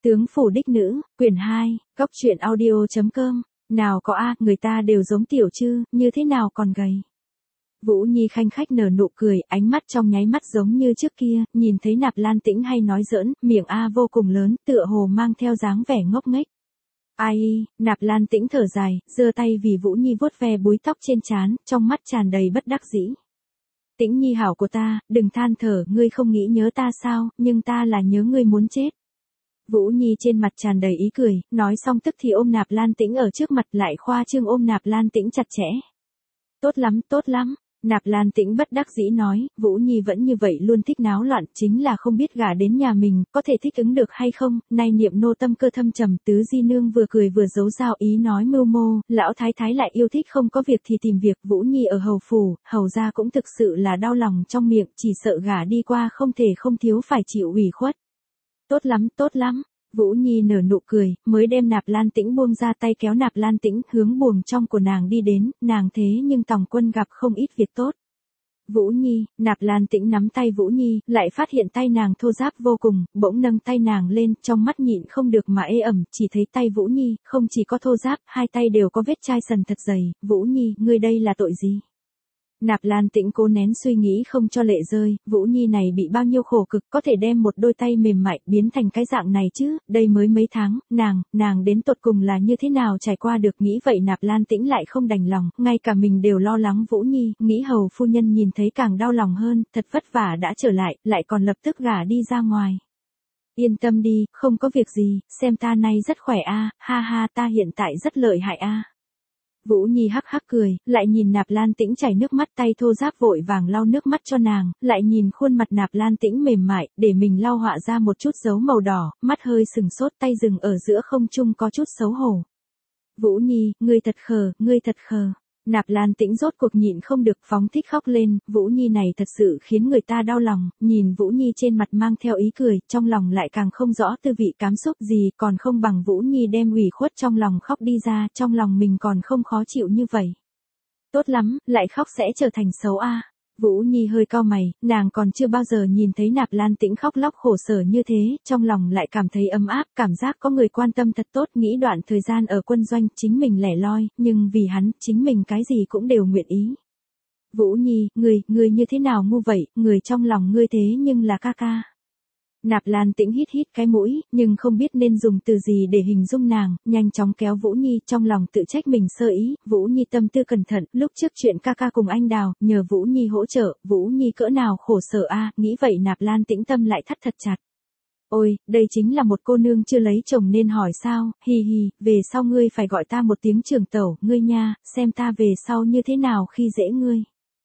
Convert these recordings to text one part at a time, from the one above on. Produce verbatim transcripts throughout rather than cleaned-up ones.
Tướng phủ đích nữ, quyển hai, góc truyện audio chấm com, nào có a, người ta đều giống tiểu Trư, như thế nào còn gầy. Vũ Nhi khanh khách nở nụ cười, ánh mắt trong nháy mắt giống như trước kia, nhìn thấy Nạp Lan Tĩnh hay nói giỡn, miệng a vô cùng lớn, tựa hồ mang theo dáng vẻ ngốc nghếch. Ai, Nạp Lan Tĩnh thở dài, giơ tay vì Vũ Nhi vuốt ve búi tóc trên trán, trong mắt tràn đầy bất đắc dĩ. Tĩnh Nhi hảo của ta, đừng than thở, ngươi không nghĩ nhớ ta sao, nhưng ta là nhớ ngươi muốn chết. Vũ Nhi trên mặt tràn đầy ý cười, nói xong tức thì ôm Nạp Lan Tĩnh ở trước mặt lại khoa trương ôm Nạp Lan Tĩnh chặt chẽ. Tốt lắm, tốt lắm. Nạp Lan Tĩnh bất đắc dĩ nói, Vũ Nhi vẫn như vậy luôn thích náo loạn, chính là không biết gả đến nhà mình, có thể thích ứng được hay không, nay niệm nô tâm cơ thâm trầm. Tứ di nương vừa cười vừa giấu dao ý nói mưu mô, lão thái thái lại yêu thích không có việc thì tìm việc. Vũ Nhi ở hầu phủ, hầu gia cũng thực sự là đau lòng trong miệng, chỉ sợ gả đi qua không thể không thiếu phải chịu ủy khuất. Tốt lắm, tốt lắm. Vũ Nhi nở nụ cười, mới đem Nạp Lan Tĩnh buông ra tay kéo Nạp Lan Tĩnh hướng buồng trong của nàng đi đến, nàng thế nhưng Tòng Quân gặp không ít việc tốt. Vũ Nhi, Nạp Lan Tĩnh nắm tay Vũ Nhi, lại phát hiện tay nàng thô ráp vô cùng, bỗng nâng tay nàng lên, trong mắt nhịn không được mà ê ẩm, chỉ thấy tay Vũ Nhi, không chỉ có thô ráp, hai tay đều có vết chai sần thật dày. Vũ Nhi, ngươi đây là tội gì? Nạp Lan Tĩnh cố nén suy nghĩ không cho lệ rơi, Vũ Nhi này bị bao nhiêu khổ cực có thể đem một đôi tay mềm mại biến thành cái dạng này chứ, đây mới mấy tháng, nàng, nàng đến tột cùng là như thế nào trải qua được. Nghĩ vậy Nạp Lan Tĩnh lại không đành lòng, ngay cả mình đều lo lắng Vũ Nhi, nghĩ hầu phu nhân nhìn thấy càng đau lòng hơn, thật vất vả đã trở lại, lại còn lập tức gả đi ra ngoài. Yên tâm đi, không có việc gì, xem ta nay rất khỏe a, ha ha ta hiện tại rất lợi hại a. Vũ Nhi hắc hắc cười, lại nhìn Nạp Lan Tĩnh chảy nước mắt, tay thô ráp vội vàng lau nước mắt cho nàng, lại nhìn khuôn mặt Nạp Lan Tĩnh mềm mại, để mình lau họa ra một chút dấu màu đỏ, mắt hơi sừng sốt, tay dừng ở giữa không trung có chút xấu hổ. Vũ Nhi, ngươi thật khờ, ngươi thật khờ. Nạp Lan Tĩnh rốt cuộc nhịn không được phóng thích khóc lên, Vũ Nhi này thật sự khiến người ta đau lòng, nhìn Vũ Nhi trên mặt mang theo ý cười, trong lòng lại càng không rõ tư vị cảm xúc gì, còn không bằng Vũ Nhi đem ủy khuất trong lòng khóc đi ra, trong lòng mình còn không khó chịu như vậy. Tốt lắm, lại khóc sẽ trở thành xấu a. Vũ Nhi hơi cau mày, nàng còn chưa bao giờ nhìn thấy Nạp Lan Tĩnh khóc lóc khổ sở như thế, trong lòng lại cảm thấy ấm áp, cảm giác có người quan tâm thật tốt, nghĩ đoạn thời gian ở quân doanh, chính mình lẻ loi, nhưng vì hắn, chính mình cái gì cũng đều nguyện ý. Vũ Nhi, người, người như thế nào ngu vậy, người trong lòng ngươi thế nhưng là ca ca. Nạp Lan Tĩnh hít hít cái mũi, nhưng không biết nên dùng từ gì để hình dung nàng, nhanh chóng kéo Vũ Nhi, trong lòng tự trách mình sơ ý. Vũ Nhi tâm tư cẩn thận, lúc trước chuyện ca ca cùng anh Đào, nhờ Vũ Nhi hỗ trợ, Vũ Nhi cỡ nào khổ sở a, nghĩ vậy Nạp Lan Tĩnh tâm lại thắt thật chặt. Ôi, đây chính là một cô nương chưa lấy chồng nên hỏi sao, hi hi, về sau ngươi phải gọi ta một tiếng trưởng tẩu, ngươi nha, xem ta về sau như thế nào khi dễ ngươi.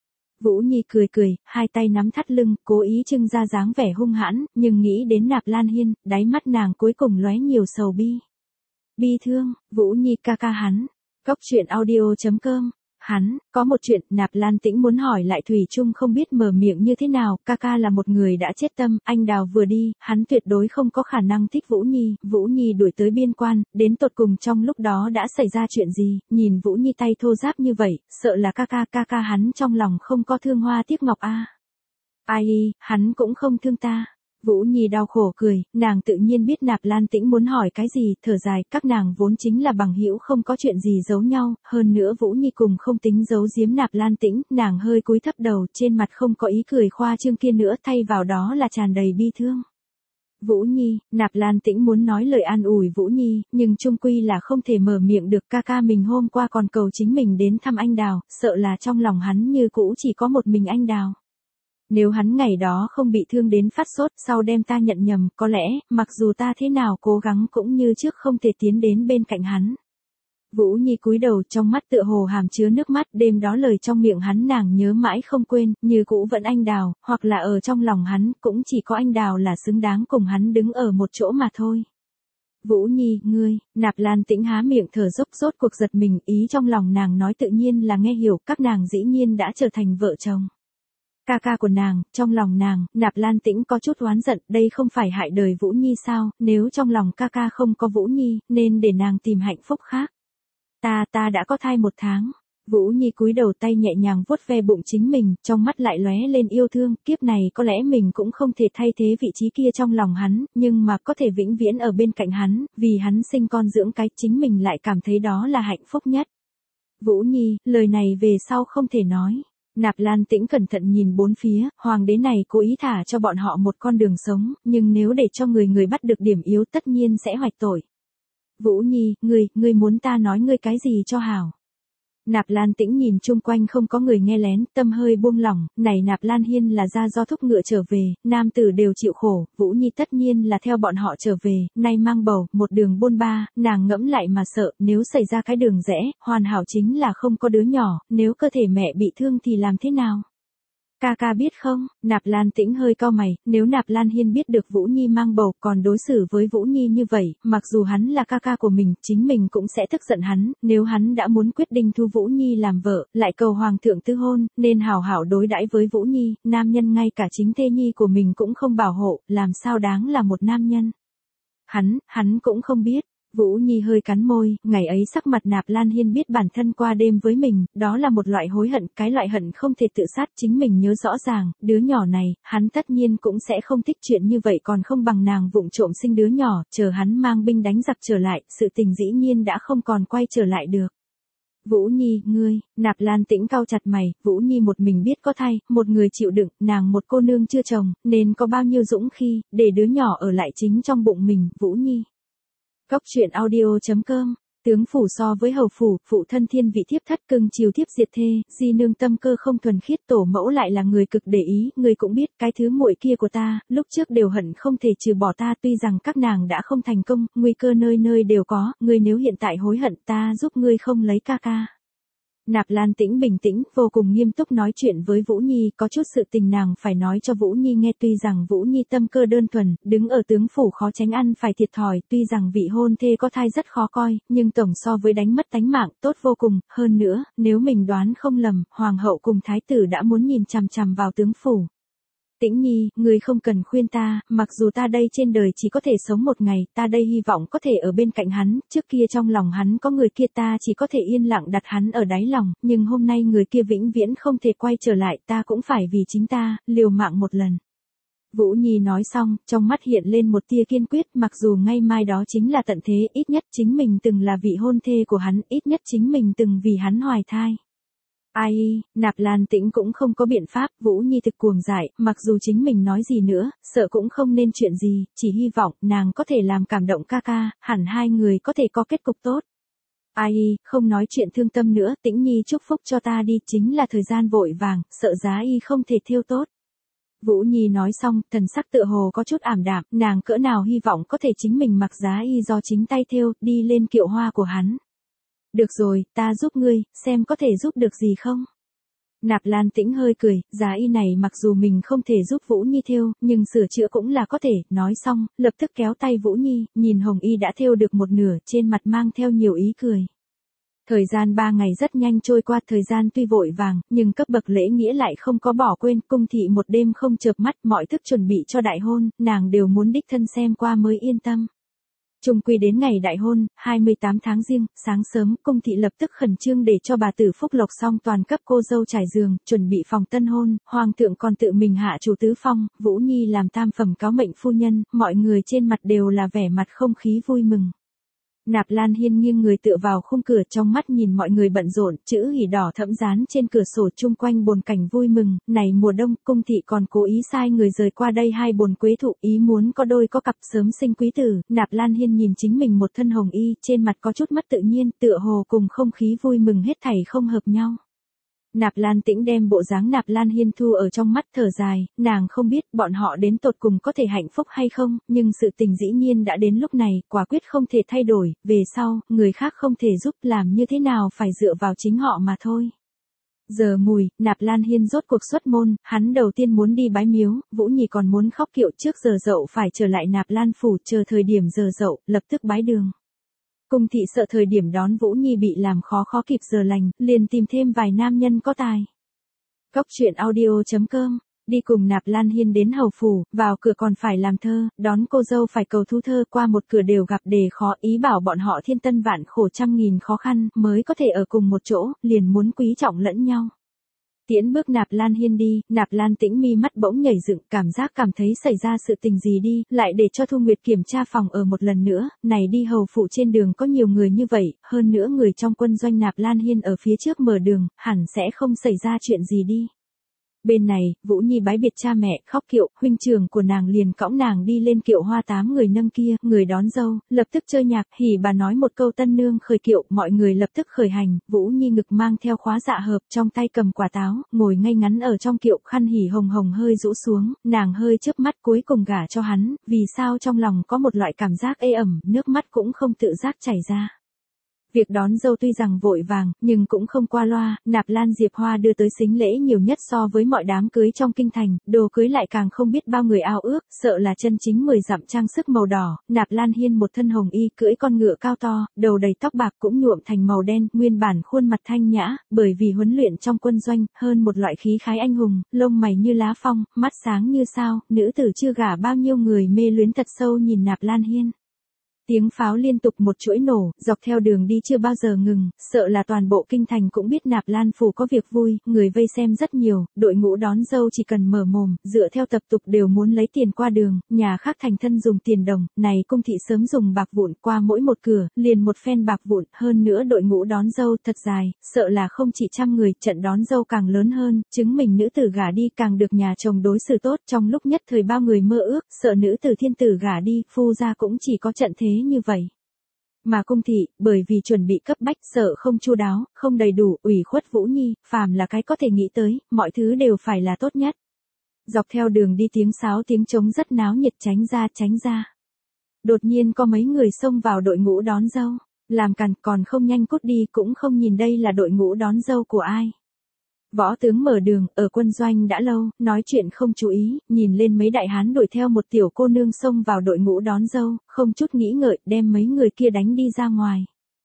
Vũ Nhi cười cười, hai tay nắm thắt lưng, cố ý trưng ra dáng vẻ hung hãn, nhưng nghĩ đến Nạp Lan Hiên, đáy mắt nàng cuối cùng lóe nhiều sầu bi. Bi thương, Vũ Nhi ca ca hắn. Góc truyện audio chấm com. Hắn, có một chuyện, Nạp Lan Tĩnh muốn hỏi lại thủy chung không biết mở miệng như thế nào, ca ca là một người đã chết tâm, anh Đào vừa đi, hắn tuyệt đối không có khả năng thích Vũ Nhi. Vũ Nhi đuổi tới biên quan, đến tột cùng trong lúc đó đã xảy ra chuyện gì, nhìn Vũ Nhi tay thô ráp như vậy, sợ là ca ca, ca ca hắn trong lòng không có thương hoa tiếc ngọc a. Ai, hắn cũng không thương ta. Vũ Nhi đau khổ cười, nàng tự nhiên biết Nạp Lan Tĩnh muốn hỏi cái gì, thở dài, các nàng vốn chính là bằng hữu không có chuyện gì giấu nhau, hơn nữa Vũ Nhi cùng không tính giấu giếm Nạp Lan Tĩnh, nàng hơi cúi thấp đầu, trên mặt không có ý cười khoa trương kia nữa, thay vào đó là tràn đầy bi thương. Vũ Nhi, Nạp Lan Tĩnh muốn nói lời an ủi Vũ Nhi, nhưng chung quy là không thể mở miệng được, ca ca mình hôm qua còn cầu chính mình đến thăm anh Đào, sợ là trong lòng hắn như cũ chỉ có một mình anh Đào. Nếu hắn ngày đó không bị thương đến phát sốt, sau đem ta nhận nhầm, có lẽ, mặc dù ta thế nào cố gắng cũng như trước không thể tiến đến bên cạnh hắn. Vũ Nhi cúi đầu, trong mắt tựa hồ hàm chứa nước mắt, đêm đó lời trong miệng hắn nàng nhớ mãi không quên, như cũ vẫn anh Đào, hoặc là ở trong lòng hắn, cũng chỉ có anh Đào là xứng đáng cùng hắn đứng ở một chỗ mà thôi. Vũ Nhi, ngươi, Nạp Lan Tĩnh há miệng thở dốc, rốt cuộc giật mình, ý trong lòng nàng nói tự nhiên là nghe hiểu, các nàng dĩ nhiên đã trở thành vợ chồng. Ca ca của nàng, trong lòng nàng, Nạp Lan Tĩnh có chút oán giận, đây không phải hại đời Vũ Nhi sao, nếu trong lòng ca ca không có Vũ Nhi, nên để nàng tìm hạnh phúc khác. Ta, ta đã có thai một tháng. Vũ Nhi cúi đầu tay nhẹ nhàng vuốt ve bụng chính mình, trong mắt lại lóe lên yêu thương, kiếp này có lẽ mình cũng không thể thay thế vị trí kia trong lòng hắn, nhưng mà có thể vĩnh viễn ở bên cạnh hắn, vì hắn sinh con dưỡng cái, chính mình lại cảm thấy đó là hạnh phúc nhất. Vũ Nhi, lời này về sau không thể nói. Nạp Lan Tĩnh cẩn thận nhìn bốn phía, hoàng đế này cố ý thả cho bọn họ một con đường sống, nhưng nếu để cho người người bắt được điểm yếu tất nhiên sẽ hoạch tội. Vũ Nhi, ngươi, ngươi muốn ta nói ngươi cái gì cho hảo? Nạp Lan Tĩnh nhìn chung quanh không có người nghe lén, tâm hơi buông lỏng, này Nạp Lan Hiên là ra do thúc ngựa trở về, nam tử đều chịu khổ, Vũ Nhi tất nhiên là theo bọn họ trở về, nay mang bầu, một đường bôn ba, nàng ngẫm lại mà sợ, nếu xảy ra cái đường rẽ, hoàn hảo chính là không có đứa nhỏ, nếu cơ thể mẹ bị thương thì làm thế nào? Ca ca biết không? Nạp Lan Tĩnh hơi cau mày, nếu Nạp Lan Hiên biết được Vũ Nhi mang bầu còn đối xử với Vũ Nhi như vậy, mặc dù hắn là ca ca của mình, chính mình cũng sẽ tức giận hắn, nếu hắn đã muốn quyết định thu Vũ Nhi làm vợ, lại cầu hoàng thượng tư hôn, nên hảo hảo đối đãi với Vũ Nhi, nam nhân ngay cả chính thê nhi của mình cũng không bảo hộ, làm sao đáng là một nam nhân. Hắn, hắn cũng không biết. Vũ Nhi hơi cắn môi, ngày ấy sắc mặt Nạp Lan Hiên biết bản thân qua đêm với mình, đó là một loại hối hận, cái loại hận không thể tự sát, chính mình nhớ rõ ràng, đứa nhỏ này, hắn tất nhiên cũng sẽ không thích chuyện như vậy, còn không bằng nàng vụng trộm sinh đứa nhỏ, chờ hắn mang binh đánh giặc trở lại, sự tình dĩ nhiên đã không còn quay trở lại được. Vũ Nhi, ngươi, Nạp Lan Tĩnh cau chặt mày, Vũ Nhi một mình biết có thai, một người chịu đựng, nàng một cô nương chưa chồng, nên có bao nhiêu dũng khi, để đứa nhỏ ở lại chính trong bụng mình, Vũ Nhi. Cốc truyện audio chấm com, tướng phủ so với hầu phủ, phụ thân thiên vị thiếp thất cưng chiều thiếp diệt thê, di nương tâm cơ không thuần khiết, tổ mẫu lại là người cực để ý, người cũng biết, cái thứ muội kia của ta, lúc trước đều hận không thể trừ bỏ ta, tuy rằng các nàng đã không thành công, nguy cơ nơi nơi đều có, ngươi nếu hiện tại hối hận ta giúp ngươi không lấy ca ca. Nạp Lan Tĩnh bình tĩnh, vô cùng nghiêm túc nói chuyện với Vũ Nhi, có chút sự tình nàng phải nói cho Vũ Nhi nghe, tuy rằng Vũ Nhi tâm cơ đơn thuần, đứng ở tướng phủ khó tránh ăn phải thiệt thòi, tuy rằng vị hôn thê có thai rất khó coi, nhưng tổng so với đánh mất tánh mạng, tốt vô cùng, hơn nữa, nếu mình đoán không lầm, hoàng hậu cùng thái tử đã muốn nhìn chằm chằm vào tướng phủ. Tĩnh Nhi, ngươi không cần khuyên ta, mặc dù ta đây trên đời chỉ có thể sống một ngày, ta đây hy vọng có thể ở bên cạnh hắn, trước kia trong lòng hắn có người kia ta chỉ có thể yên lặng đặt hắn ở đáy lòng, nhưng hôm nay người kia vĩnh viễn không thể quay trở lại, ta cũng phải vì chính ta, liều mạng một lần. Vũ Nhi nói xong, trong mắt hiện lên một tia kiên quyết, mặc dù ngay mai đó chính là tận thế, ít nhất chính mình từng là vị hôn thê của hắn, ít nhất chính mình từng vì hắn hoài thai. Ai, Nạp Lan Tĩnh cũng không có biện pháp, Vũ Nhi thực cuồng dại, mặc dù chính mình nói gì nữa, sợ cũng không nên chuyện gì, chỉ hy vọng nàng có thể làm cảm động ca ca, hẳn hai người có thể có kết cục tốt. Ai, không nói chuyện thương tâm nữa, Tĩnh Nhi chúc phúc cho ta đi, chính là thời gian vội vàng, sợ giá y không thể thêu tốt. Vũ Nhi nói xong, thần sắc tựa hồ có chút ảm đạm, nàng cỡ nào hy vọng có thể chính mình mặc giá y do chính tay thêu, đi lên kiệu hoa của hắn. Được rồi, ta giúp ngươi, xem có thể giúp được gì không? Nạp Lan Tĩnh hơi cười, giá y này mặc dù mình không thể giúp Vũ Nhi thêu, nhưng sửa chữa cũng là có thể, nói xong, lập tức kéo tay Vũ Nhi, nhìn hồng y đã thêu được một nửa, trên mặt mang theo nhiều ý cười. Thời gian ba ngày rất nhanh trôi qua, thời gian tuy vội vàng, nhưng cấp bậc lễ nghĩa lại không có bỏ quên, cung thị một đêm không chợp mắt, mọi thức chuẩn bị cho đại hôn, nàng đều muốn đích thân xem qua mới yên tâm. Chung quy đến ngày đại hôn, hai mươi tám tháng Giêng, sáng sớm, cung thị lập tức khẩn trương để cho bà tử Phúc Lộc xong toàn cấp cô dâu trải giường, chuẩn bị phòng tân hôn, hoàng thượng còn tự mình hạ chủ tứ phong, Vũ Nhi làm tam phẩm cáo mệnh phu nhân, mọi người trên mặt đều là vẻ mặt không khí vui mừng. Nạp Lan Hiên nghiêng người tựa vào khung cửa, trong mắt nhìn mọi người bận rộn, chữ hỉ đỏ thẫm dán trên cửa sổ chung quanh bồn cảnh vui mừng, này mùa đông, cung thị còn cố ý sai người rời qua đây hai bồn quế thụ, ý muốn có đôi có cặp sớm sinh quý tử. Nạp Lan Hiên nhìn chính mình một thân hồng y, trên mặt có chút mất tự nhiên, tựa hồ cùng không khí vui mừng hết thảy không hợp nhau. Nạp Lan Tĩnh đem bộ dáng Nạp Lan Hiên thu ở trong mắt, thở dài, nàng không biết bọn họ đến tột cùng có thể hạnh phúc hay không, nhưng sự tình dĩ nhiên đã đến lúc này, quả quyết không thể thay đổi, về sau, người khác không thể giúp, làm như thế nào phải dựa vào chính họ mà thôi. Giờ mùi, Nạp Lan Hiên rốt cuộc xuất môn, hắn đầu tiên muốn đi bái miếu, Vũ Nhi còn muốn khóc kiệu, trước giờ dậu phải trở lại Nạp Lan phủ, chờ thời điểm giờ dậu, lập tức bái đường. Cung thị sợ thời điểm đón Vũ Nhi bị làm khó khó kịp giờ lành, liền tìm thêm vài nam nhân có tài. Cốc truyện audio chấm com Đi cùng Nạp Lan Hiên đến hầu phủ, vào cửa còn phải làm thơ, đón cô dâu phải cầu thu thơ, qua một cửa đều gặp đề khó, ý bảo bọn họ thiên tân vạn khổ trăm nghìn khó khăn, mới có thể ở cùng một chỗ, liền muốn quý trọng lẫn nhau. Tiễn bước Nạp Lan Hiên đi, Nạp Lan Tĩnh mi mắt bỗng nhảy dựng, cảm giác cảm thấy xảy ra sự tình gì đi, lại để cho Thu Nguyệt kiểm tra phòng ở một lần nữa, này đi hầu phụ trên đường có nhiều người như vậy, hơn nữa người trong quân doanh Nạp Lan Hiên ở phía trước mở đường, hẳn sẽ không xảy ra chuyện gì đi. Bên này, Vũ Nhi bái biệt cha mẹ, khóc kiệu, huynh trưởng của nàng liền cõng nàng đi lên kiệu hoa tám người nâng kia, người đón dâu, lập tức chơi nhạc, hỉ bà nói một câu tân nương khởi kiệu, mọi người lập tức khởi hành, Vũ Nhi ngực mang theo khóa dạ hợp, trong tay cầm quả táo, ngồi ngay ngắn ở trong kiệu, khăn hỉ hồng hồng hơi rũ xuống, nàng hơi chớp mắt cuối cùng gả cho hắn, vì sao trong lòng có một loại cảm giác ê ẩm, nước mắt cũng không tự giác chảy ra. Việc đón dâu tuy rằng vội vàng, nhưng cũng không qua loa, Nạp Lan Diệp Hoa đưa tới sính lễ nhiều nhất so với mọi đám cưới trong kinh thành, đồ cưới lại càng không biết bao người ao ước, sợ là chân chính mười dặm trang sức màu đỏ, Nạp Lan Hiên một thân hồng y cưỡi con ngựa cao to, đầu đầy tóc bạc cũng nhuộm thành màu đen, nguyên bản khuôn mặt thanh nhã, bởi vì huấn luyện trong quân doanh, hơn một loại khí khái anh hùng, lông mày như lá phong, mắt sáng như sao, nữ tử chưa gả bao nhiêu người mê luyến thật sâu nhìn Nạp Lan Hiên. Tiếng pháo liên tục một chuỗi nổ, dọc theo đường đi chưa bao giờ ngừng, sợ là toàn bộ kinh thành cũng biết Nạp Lan phủ có việc vui, người vây xem rất nhiều, đội ngũ đón dâu chỉ cần mở mồm, dựa theo tập tục đều muốn lấy tiền qua đường, nhà khác thành thân dùng tiền đồng, này cung thị sớm dùng bạc vụn, qua mỗi một cửa, liền một phen bạc vụn, hơn nữa đội ngũ đón dâu thật dài, sợ là không chỉ trăm người, trận đón dâu càng lớn hơn, chứng minh nữ tử gả đi càng được nhà chồng đối xử tốt, trong lúc nhất thời bao người mơ ước, sợ nữ tử thiên tử gả đi, phu gia cũng chỉ có trận thế như vậy. Mà cung thị, bởi vì chuẩn bị cấp bách, sợ không chu đáo, không đầy đủ, ủy khuất Vũ Nhi, phàm là cái có thể nghĩ tới, mọi thứ đều phải là tốt nhất. Dọc theo đường đi tiếng sáo tiếng trống rất náo nhiệt, tránh ra tránh ra. Đột nhiên có mấy người xông vào đội ngũ đón dâu, làm càn, còn không nhanh cút đi, cũng không nhìn đây là đội ngũ đón dâu của ai. Võ tướng mở đường, ở quân doanh đã lâu, nói chuyện không chú ý, nhìn lên mấy đại hán đuổi theo một tiểu cô nương xông vào đội ngũ đón dâu, không chút nghĩ ngợi, đem mấy người kia đánh đi ra ngoài.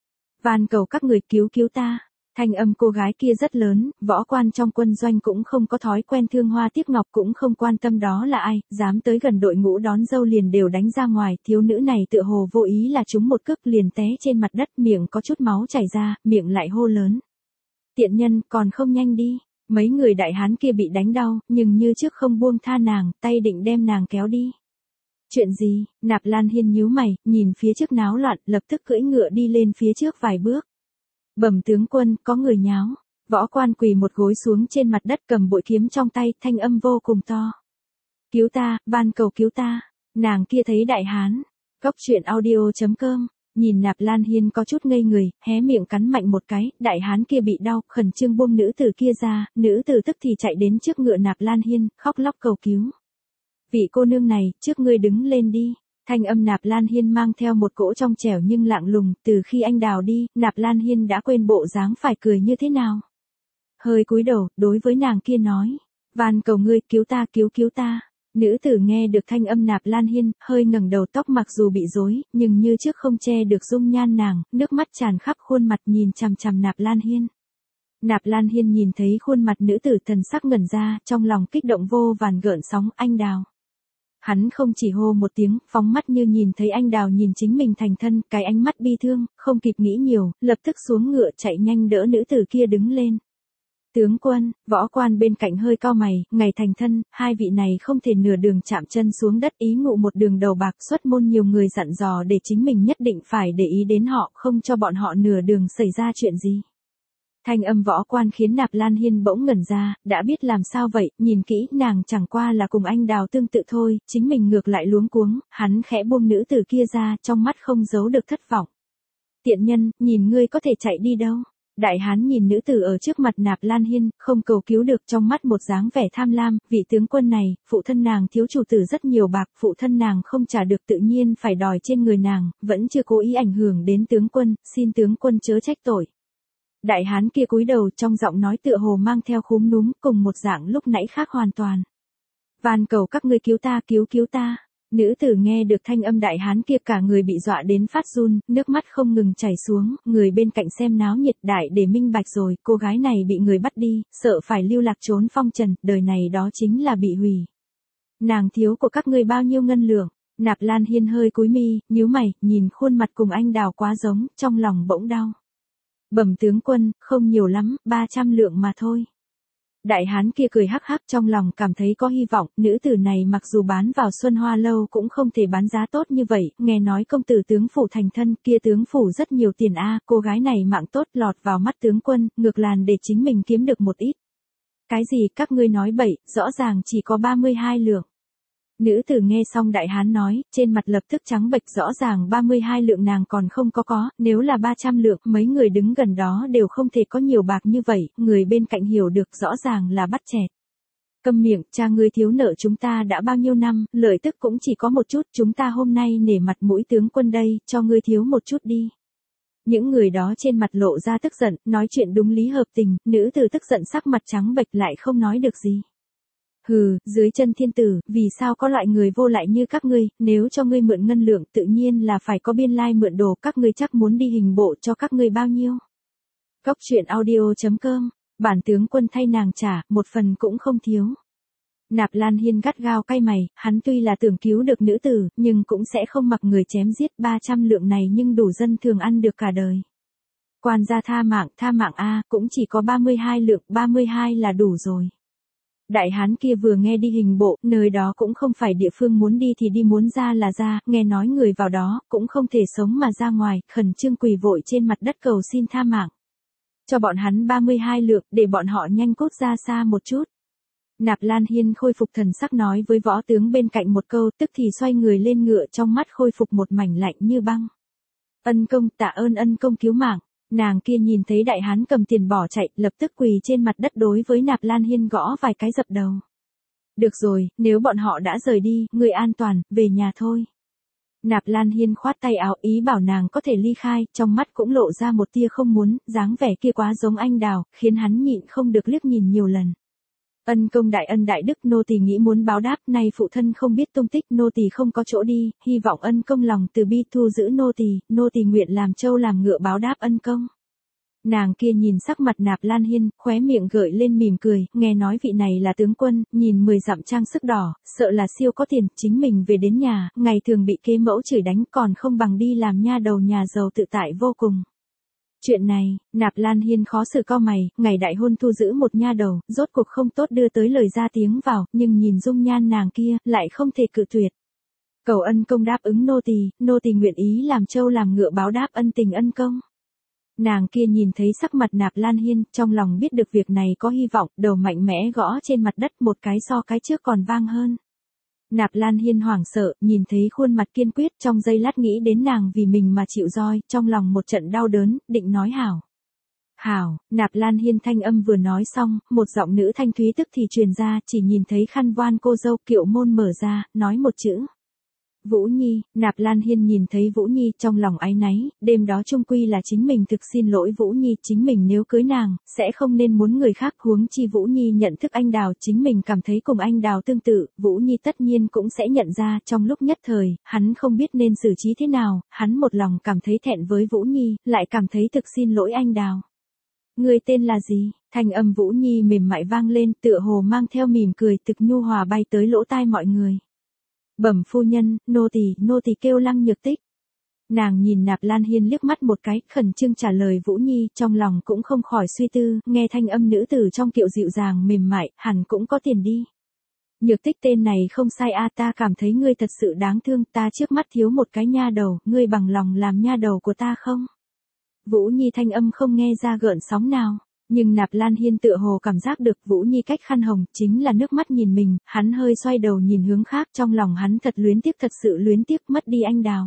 Van cầu các người cứu cứu ta. Thanh âm cô gái kia rất lớn, võ quan trong quân doanh cũng không có thói quen thương hoa tiếc ngọc, cũng không quan tâm đó là ai, dám tới gần đội ngũ đón dâu liền đều đánh ra ngoài, thiếu nữ này tựa hồ vô ý là trúng một cước liền té trên mặt đất, miệng có chút máu chảy ra, miệng lại hô lớn. Tiện nhân, còn không nhanh đi. Mấy người đại hán kia bị đánh đau, nhưng như trước không buông tha nàng, tay định đem nàng kéo đi. Chuyện gì? Nạp Lan Hiên nhíu mày, nhìn phía trước náo loạn, lập tức cưỡi ngựa đi lên phía trước vài bước. Bẩm tướng quân, có người nháo. Võ quan quỳ một gối xuống trên mặt đất cầm bội kiếm trong tay, thanh âm vô cùng to. Cứu ta, van cầu cứu ta. Nàng kia thấy đại hán. Góc truyện audio chấm com. Nhìn Nạp Lan Hiên có chút ngây người, hé miệng cắn mạnh một cái, đại hán kia bị đau, khẩn trương buông nữ tử kia ra, nữ tử tức thì chạy đến trước ngựa Nạp Lan Hiên, khóc lóc cầu cứu. Vị cô nương này, trước ngươi đứng lên đi. Thanh âm Nạp Lan Hiên mang theo một cỗ trong trẻo nhưng lạng lùng, từ khi anh đào đi, Nạp Lan Hiên đã quên bộ dáng phải cười như thế nào. Hơi cúi đầu, đối với nàng kia nói, van cầu ngươi, cứu ta, cứu cứu ta. Nữ tử nghe được thanh âm Nạp Lan Hiên, hơi ngẩng đầu, tóc mặc dù bị rối, nhưng như trước không che được dung nhan nàng, nước mắt tràn khắp khuôn mặt nhìn chằm chằm Nạp Lan Hiên. Nạp Lan Hiên nhìn thấy khuôn mặt nữ tử thần sắc ngẩn ra, trong lòng kích động vô vàn gợn sóng, anh đào. Hắn không chỉ hô một tiếng, phóng mắt như nhìn thấy anh đào nhìn chính mình thành thân, cái ánh mắt bi thương, không kịp nghĩ nhiều, lập tức xuống ngựa chạy nhanh đỡ nữ tử kia đứng lên. Tướng quân, võ quan bên cạnh hơi cau mày, ngày thành thân, hai vị này không thể nửa đường chạm chân xuống đất, ý ngụ một đường đầu bạc, xuất môn nhiều người dặn dò để chính mình nhất định phải để ý đến họ, không cho bọn họ nửa đường xảy ra chuyện gì. Thanh âm võ quan khiến Nạp Lan Hiên bỗng ngẩn ra, đã biết làm sao vậy, nhìn kỹ, nàng chẳng qua là cùng anh đào tương tự thôi, chính mình ngược lại luống cuống, hắn khẽ buông nữ tử kia ra, trong mắt không giấu được thất vọng. Tiện nhân, nhìn ngươi có thể chạy đi đâu? Đại hán nhìn nữ tử ở trước mặt Nạp Lan Hiên, không cầu cứu được, trong mắt một dáng vẻ tham lam, vị tướng quân này, phụ thân nàng thiếu chủ tử rất nhiều bạc, phụ thân nàng không trả được tự nhiên phải đòi trên người nàng, vẫn chưa cố ý ảnh hưởng đến tướng quân, xin tướng quân chớ trách tội. Đại hán kia cúi đầu, trong giọng nói tựa hồ mang theo khúm núm, cùng một dạng lúc nãy khác hoàn toàn. Van cầu các ngươi cứu ta, cứu cứu ta. Nữ tử nghe được thanh âm đại hán kia cả người bị dọa đến phát run, nước mắt không ngừng chảy xuống, người bên cạnh xem náo nhiệt đại để minh bạch rồi, cô gái này bị người bắt đi, sợ phải lưu lạc trốn phong trần, đời này đó chính là bị hủy. Nàng thiếu của các ngươi bao nhiêu ngân lượng? Nạp Lan Hiên hơi cúi mi, nhíu mày, nhìn khuôn mặt cùng anh đào quá giống, trong lòng bỗng đau. Bẩm tướng quân, không nhiều lắm, ba trăm lượng mà thôi. Đại hán kia cười hắc hắc, trong lòng cảm thấy có hy vọng, nữ tử này mặc dù bán vào Xuân Hoa Lâu cũng không thể bán giá tốt như vậy, nghe nói công tử tướng phủ thành thân, kia tướng phủ rất nhiều tiền a, cô gái này mạng tốt lọt vào mắt tướng quân, ngược làn để chính mình kiếm được một ít. Cái gì các ngươi nói bậy, rõ ràng chỉ có ba mươi hai lượng. Nữ tử nghe xong đại hán nói, trên mặt lập tức trắng bệch, rõ ràng ba mươi hai lượng nàng còn không có có, nếu là ba trăm lượng, mấy người đứng gần đó đều không thể có nhiều bạc như vậy, người bên cạnh hiểu được rõ ràng là bắt chẹt. Câm miệng, cha ngươi thiếu nợ chúng ta đã bao nhiêu năm, lợi tức cũng chỉ có một chút, chúng ta hôm nay nể mặt mũi tướng quân đây, cho ngươi thiếu một chút đi. Những người đó trên mặt lộ ra tức giận, nói chuyện đúng lý hợp tình, nữ tử tức giận sắc mặt trắng bệch lại không nói được gì. Hừ, dưới chân thiên tử, vì sao có loại người vô lại như các ngươi, nếu cho ngươi mượn ngân lượng tự nhiên là phải có biên lai mượn đồ, các ngươi chắc muốn đi hình bộ cho các ngươi bao nhiêu. Cốc truyện audio chấm com, bản tướng quân thay nàng trả, một phần cũng không thiếu. Nạp Lan Hiên gắt gao cay mày, hắn tuy là tưởng cứu được nữ tử, nhưng cũng sẽ không mặc người chém giết, ba trăm lượng này nhưng đủ dân thường ăn được cả đời. Quan gia tha mạng, tha mạng a, cũng chỉ có ba mươi hai lượng, ba mươi hai là đủ rồi. Đại hán kia vừa nghe đi hình bộ, nơi đó cũng không phải địa phương muốn đi thì đi, muốn ra là ra, nghe nói người vào đó, cũng không thể sống mà ra ngoài, khẩn trương quỳ vội trên mặt đất cầu xin tha mạng. Cho bọn hắn ba mươi hai lượng, để bọn họ nhanh cút ra xa một chút. Nạp Lan Hiên khôi phục thần sắc nói với võ tướng bên cạnh một câu, tức thì xoay người lên ngựa, trong mắt khôi phục một mảnh lạnh như băng. Ân công, tạ ơn ân công cứu mạng. Nàng kia nhìn thấy đại hán cầm tiền bỏ chạy, lập tức quỳ trên mặt đất đối với Nạp Lan Hiên gõ vài cái dập đầu. Được rồi, nếu bọn họ đã rời đi, người an toàn, về nhà thôi. Nạp Lan Hiên khoát tay áo ý bảo nàng có thể ly khai, trong mắt cũng lộ ra một tia không muốn, dáng vẻ kia quá giống anh đào, khiến hắn nhịn không được liếc nhìn nhiều lần. Ân công đại ân đại đức, nô tỳ nghĩ muốn báo đáp, nay phụ thân không biết tung tích, nô tỳ không có chỗ đi, hy vọng ân công lòng từ bi thu giữ nô tỳ, nô tỳ nguyện làm trâu làm ngựa báo đáp ân công. Nàng kia nhìn sắc mặt Nạp Lan Hiên, khóe miệng gợi lên mỉm cười, nghe nói vị này là tướng quân, nhìn mười dặm trang sức đỏ, sợ là siêu có tiền, chính mình về đến nhà, ngày thường bị kế mẫu chửi đánh còn không bằng đi làm nha đầu nhà giàu tự tại vô cùng. Chuyện này, Nạp Lan Hiên khó xử cau mày, ngày đại hôn thu giữ một nha đầu, rốt cuộc không tốt đưa tới lời ra tiếng vào, nhưng nhìn dung nhan nàng kia, lại không thể cự tuyệt. Cầu ân công đáp ứng nô tỳ, nô tỳ nguyện ý làm trâu làm ngựa báo đáp ân tình ân công. Nàng kia nhìn thấy sắc mặt Nạp Lan Hiên, trong lòng biết được việc này có hy vọng, đầu mạnh mẽ gõ trên mặt đất một cái so cái trước còn vang hơn. Nạp Lan Hiên hoảng sợ, nhìn thấy khuôn mặt kiên quyết, trong giây lát nghĩ đến nàng vì mình mà chịu roi, trong lòng một trận đau đớn, định nói hảo. Hảo, Nạp Lan Hiên thanh âm vừa nói xong, một giọng nữ thanh thúy tức thì truyền ra, chỉ nhìn thấy khăn voan cô dâu Kiệu Môn mở ra, nói một chữ. Vũ Nhi, Nạp Lan Hiên nhìn thấy Vũ Nhi trong lòng áy náy, đêm đó chung quy là chính mình thực xin lỗi Vũ Nhi, chính mình nếu cưới nàng, sẽ không nên muốn người khác, huống chi Vũ Nhi nhận thức anh Đào, chính mình cảm thấy cùng anh Đào tương tự, Vũ Nhi tất nhiên cũng sẽ nhận ra, trong lúc nhất thời, hắn không biết nên xử trí thế nào, hắn một lòng cảm thấy thẹn với Vũ Nhi, lại cảm thấy thực xin lỗi anh Đào. Người tên là gì? Thanh âm Vũ Nhi mềm mại vang lên, tựa hồ mang theo mỉm cười thực nhu hòa bay tới lỗ tai mọi người. Bẩm phu nhân, nô tỳ, nô tỳ kêu Lăng Nhược Tích. Nàng nhìn Nạp Lan Hiên liếc mắt một cái, khẩn trương trả lời Vũ Nhi, trong lòng cũng không khỏi suy tư, nghe thanh âm nữ tử trong kiệu dịu dàng mềm mại, hẳn cũng có tiền đi. Nhược Tích tên này không sai a, ta cảm thấy ngươi thật sự đáng thương, ta trước mắt thiếu một cái nha đầu, ngươi bằng lòng làm nha đầu của ta không? Vũ Nhi thanh âm không nghe ra gợn sóng nào. Nhưng Nạp Lan Hiên tựa hồ cảm giác được Vũ Nhi cách khăn hồng, chính là nước mắt nhìn mình, hắn hơi xoay đầu nhìn hướng khác, trong lòng hắn thật luyến tiếc, thật sự luyến tiếc, mất đi anh Đào.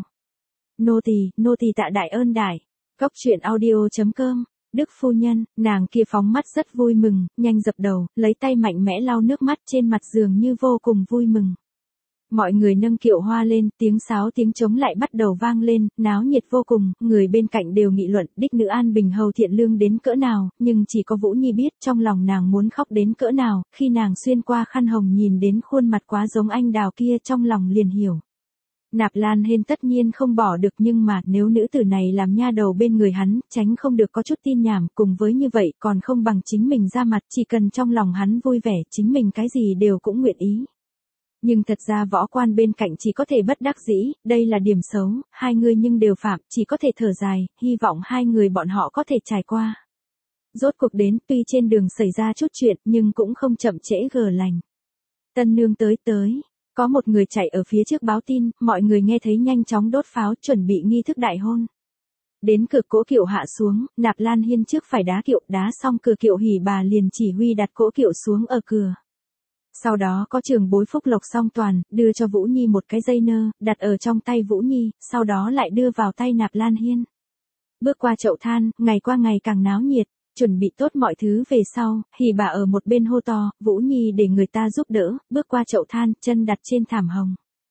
Nô tỳ, nô tỳ tạ đại ơn đại. Cốc truyện audio chấm com, Đức phu nhân, nàng kia phóng mắt rất vui mừng, nhanh dập đầu, lấy tay mạnh mẽ lau nước mắt trên mặt dường như vô cùng vui mừng. Mọi người nâng kiệu hoa lên, tiếng sáo tiếng trống lại bắt đầu vang lên, náo nhiệt vô cùng, người bên cạnh đều nghị luận, đích nữ An Bình hầu thiện lương đến cỡ nào, nhưng chỉ có Vũ Nhi biết trong lòng nàng muốn khóc đến cỡ nào, khi nàng xuyên qua khăn hồng nhìn đến khuôn mặt quá giống anh Đào kia trong lòng liền hiểu. Nạp Lan Hiên tất nhiên không bỏ được, nhưng mà nếu nữ tử này làm nha đầu bên người hắn, tránh không được có chút tin nhảm, cùng với như vậy còn không bằng chính mình ra mặt, chỉ cần trong lòng hắn vui vẻ, chính mình cái gì đều cũng nguyện ý. Nhưng thật ra võ quan bên cạnh chỉ có thể bất đắc dĩ, đây là điểm xấu, hai người nhưng đều phạm, chỉ có thể thở dài, hy vọng hai người bọn họ có thể trải qua. Rốt cuộc đến, tuy trên đường xảy ra chút chuyện, nhưng cũng không chậm trễ gờ lành. Tân nương tới tới. Có một người chạy ở phía trước báo tin, mọi người nghe thấy nhanh chóng đốt pháo, chuẩn bị nghi thức đại hôn. Đến cửa cỗ kiệu hạ xuống, Nạp Lan Hiên trước phải đá kiệu, đá xong cửa kiệu hỉ bà liền chỉ huy đặt cỗ kiệu xuống ở cửa. Sau đó có trưởng bối Phúc Lộc Song Toàn, đưa cho Vũ Nhi một cái dây nơ, đặt ở trong tay Vũ Nhi, sau đó lại đưa vào tay Nạp Lan Hiên. Bước qua chậu than, ngày qua ngày càng náo nhiệt. Chuẩn bị tốt mọi thứ về sau, hỉ bà ở một bên hô to, Vũ Nhi để người ta giúp đỡ, bước qua chậu than, chân đặt trên thảm hồng.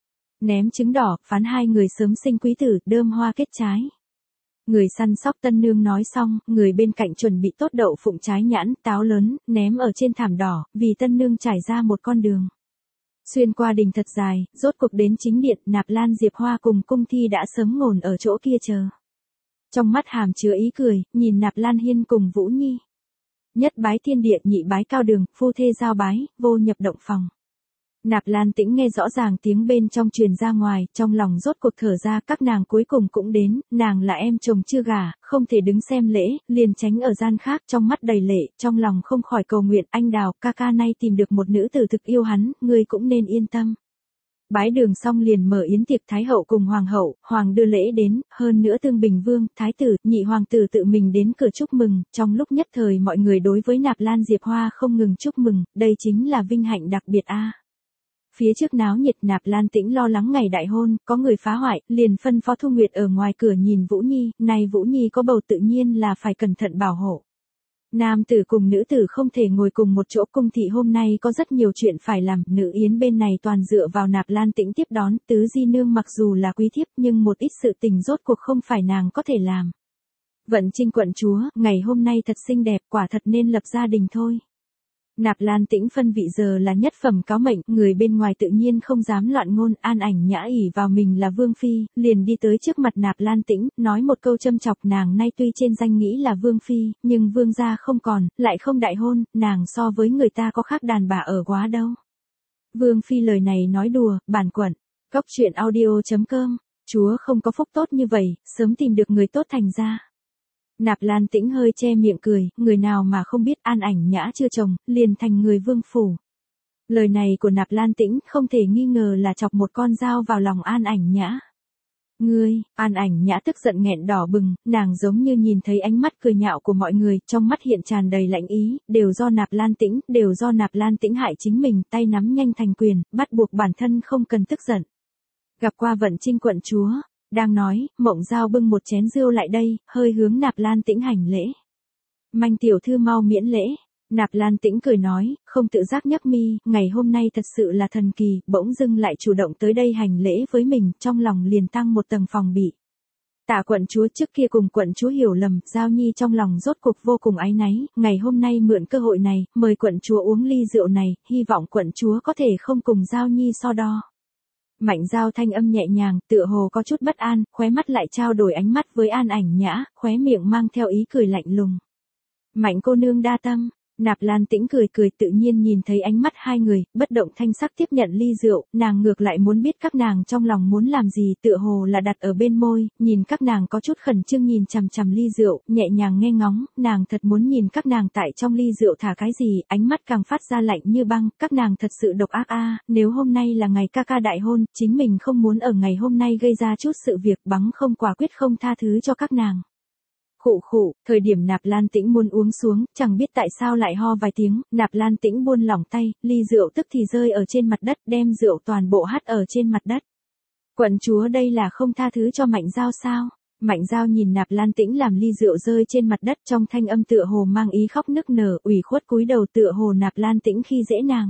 Ném trứng đỏ, phán hai người sớm sinh quý tử, đơm hoa kết trái. Người săn sóc tân nương nói xong, người bên cạnh chuẩn bị tốt đậu phụng trái nhãn, táo lớn, ném ở trên thảm đỏ, vì tân nương trải ra một con đường. Xuyên qua đình thật dài, rốt cuộc đến chính điện, Nạp Lan Diệp Hoa cùng cung thi đã sớm ngồi ở chỗ kia chờ. Trong mắt hàm chứa ý cười, nhìn Nạp Lan Hiên cùng Vũ Nhi. Nhất bái thiên địa, nhị bái cao đường, phu thê giao bái, vô nhập động phòng. Nạp Lan Tĩnh nghe rõ ràng tiếng bên trong truyền ra ngoài, trong lòng rốt cuộc thở ra, các nàng cuối cùng cũng đến, nàng là em chồng chưa gả, không thể đứng xem lễ, liền tránh ở gian khác, trong mắt đầy lệ, trong lòng không khỏi cầu nguyện, anh Đào, ca ca nay tìm được một nữ tử thực yêu hắn, ngươi cũng nên yên tâm. Bái đường xong liền mở yến tiệc, Thái hậu cùng Hoàng hậu, Hoàng đưa lễ đến, hơn nữa Tương Bình Vương, Thái tử, nhị hoàng tử tự mình đến cửa chúc mừng, trong lúc nhất thời mọi người đối với Nạp Lan Diệp Hoa không ngừng chúc mừng, đây chính là vinh hạnh đặc biệt a. Phía trước náo nhiệt, Nạp Lan Tĩnh lo lắng ngày đại hôn, có người phá hoại, liền phân phó Thu Nguyệt ở ngoài cửa nhìn Vũ Nhi, này Vũ Nhi có bầu tự nhiên là phải cẩn thận bảo hộ. Nam tử cùng nữ tử không thể ngồi cùng một chỗ, cung thị hôm nay có rất nhiều chuyện phải làm, nữ yến bên này toàn dựa vào Nạp Lan Tĩnh tiếp đón, tứ di nương mặc dù là quý thiếp nhưng một ít sự tình rốt cuộc không phải nàng có thể làm. Vận Trinh quận chúa, ngày hôm nay thật xinh đẹp, quả thật nên lập gia đình thôi. Nạp Lan Tĩnh phân vị giờ là nhất phẩm cáo mệnh, người bên ngoài tự nhiên không dám loạn ngôn, An Ảnh Nhã ỷ vào mình là vương phi, liền đi tới trước mặt Nạp Lan Tĩnh, nói một câu châm chọc, nàng nay tuy trên danh nghĩ là vương phi, nhưng vương gia không còn, lại không đại hôn, nàng so với người ta có khác đàn bà ở quá đâu. Vương phi lời này nói đùa, bản quận, cóc truyện audio chấm com, chúa không có phúc tốt như vậy, sớm tìm được người tốt thành ra. Nạp Lan Tĩnh hơi che miệng cười, người nào mà không biết An Ảnh Nhã chưa chồng, liền thành người vương phủ. Lời này của Nạp Lan Tĩnh không thể nghi ngờ là chọc một con dao vào lòng An Ảnh Nhã. Ngươi, An Ảnh Nhã tức giận nghẹn đỏ bừng, nàng giống như nhìn thấy ánh mắt cười nhạo của mọi người, trong mắt hiện tràn đầy lạnh ý, đều do Nạp Lan Tĩnh, đều do Nạp Lan Tĩnh hại chính mình, tay nắm nhanh thành quyền, bắt buộc bản thân không cần tức giận. Gặp qua Vận Trinh quận chúa. Đang nói, Mộng Giao bưng một chén rượu lại đây, hơi hướng Nạp Lan Tĩnh hành lễ. Manh tiểu thư mau miễn lễ. Nạp Lan Tĩnh cười nói, không tự giác nhấc mi, ngày hôm nay thật sự là thần kỳ, bỗng dưng lại chủ động tới đây hành lễ với mình, trong lòng liền tăng một tầng phòng bị. Tạ quận chúa, trước kia cùng quận chúa hiểu lầm, Giao Nhi trong lòng rốt cuộc vô cùng áy náy, ngày hôm nay mượn cơ hội này, mời quận chúa uống ly rượu này, hy vọng quận chúa có thể không cùng Giao Nhi so đo. Mạnh Giao thanh âm nhẹ nhàng, tựa hồ có chút bất an, khóe mắt lại trao đổi ánh mắt với An Ảnh Nhã, khóe miệng mang theo ý cười lạnh lùng. Mạnh cô nương đa tâm. Nạp Lan Tĩnh cười cười, tự nhiên nhìn thấy ánh mắt hai người, bất động thanh sắc tiếp nhận ly rượu, nàng ngược lại muốn biết các nàng trong lòng muốn làm gì, tựa hồ là đặt ở bên môi, nhìn các nàng có chút khẩn trương nhìn chằm chằm ly rượu, nhẹ nhàng nghe ngóng, nàng thật muốn nhìn các nàng tại trong ly rượu thả cái gì, ánh mắt càng phát ra lạnh như băng, các nàng thật sự độc ác a, nếu hôm nay là ngày ca ca đại hôn, chính mình không muốn ở ngày hôm nay gây ra chút sự việc, bắn không quả quyết không tha thứ cho các nàng. Khụ khụ, thời điểm Nạp Lan Tĩnh muốn uống xuống, chẳng biết tại sao lại ho vài tiếng, Nạp Lan Tĩnh buông lỏng tay, ly rượu tức thì rơi ở trên mặt đất, đem rượu toàn bộ hắt ở trên mặt đất. Quận chúa đây là không tha thứ cho Mạnh Giao sao? Mạnh Giao nhìn Nạp Lan Tĩnh làm ly rượu rơi trên mặt đất, trong thanh âm tựa hồ mang ý khóc nức nở, ủy khuất cúi đầu, tựa hồ Nạp Lan Tĩnh khi dễ nàng.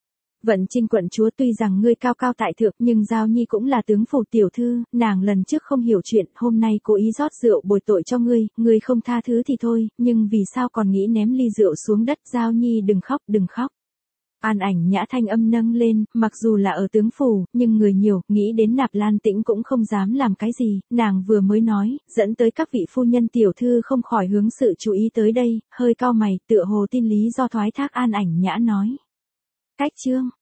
Vận Trinh quận chúa, tuy rằng ngươi cao cao tại thượng, nhưng Giao Nhi cũng là tướng phủ tiểu thư, nàng lần trước không hiểu chuyện, hôm nay cố ý rót rượu bồi tội cho ngươi, ngươi không tha thứ thì thôi, nhưng vì sao còn nghĩ ném ly rượu xuống đất, Giao Nhi đừng khóc, đừng khóc. An Ảnh Nhã thanh âm nâng lên, mặc dù là ở tướng phủ, nhưng người nhiều, nghĩ đến Nạp Lan Tĩnh cũng không dám làm cái gì, nàng vừa mới nói, dẫn tới các vị phu nhân tiểu thư không khỏi hướng sự chú ý tới đây, hơi cau mày, tựa hồ tin lý do thoái thác An Ảnh Nhã nói. Cách chương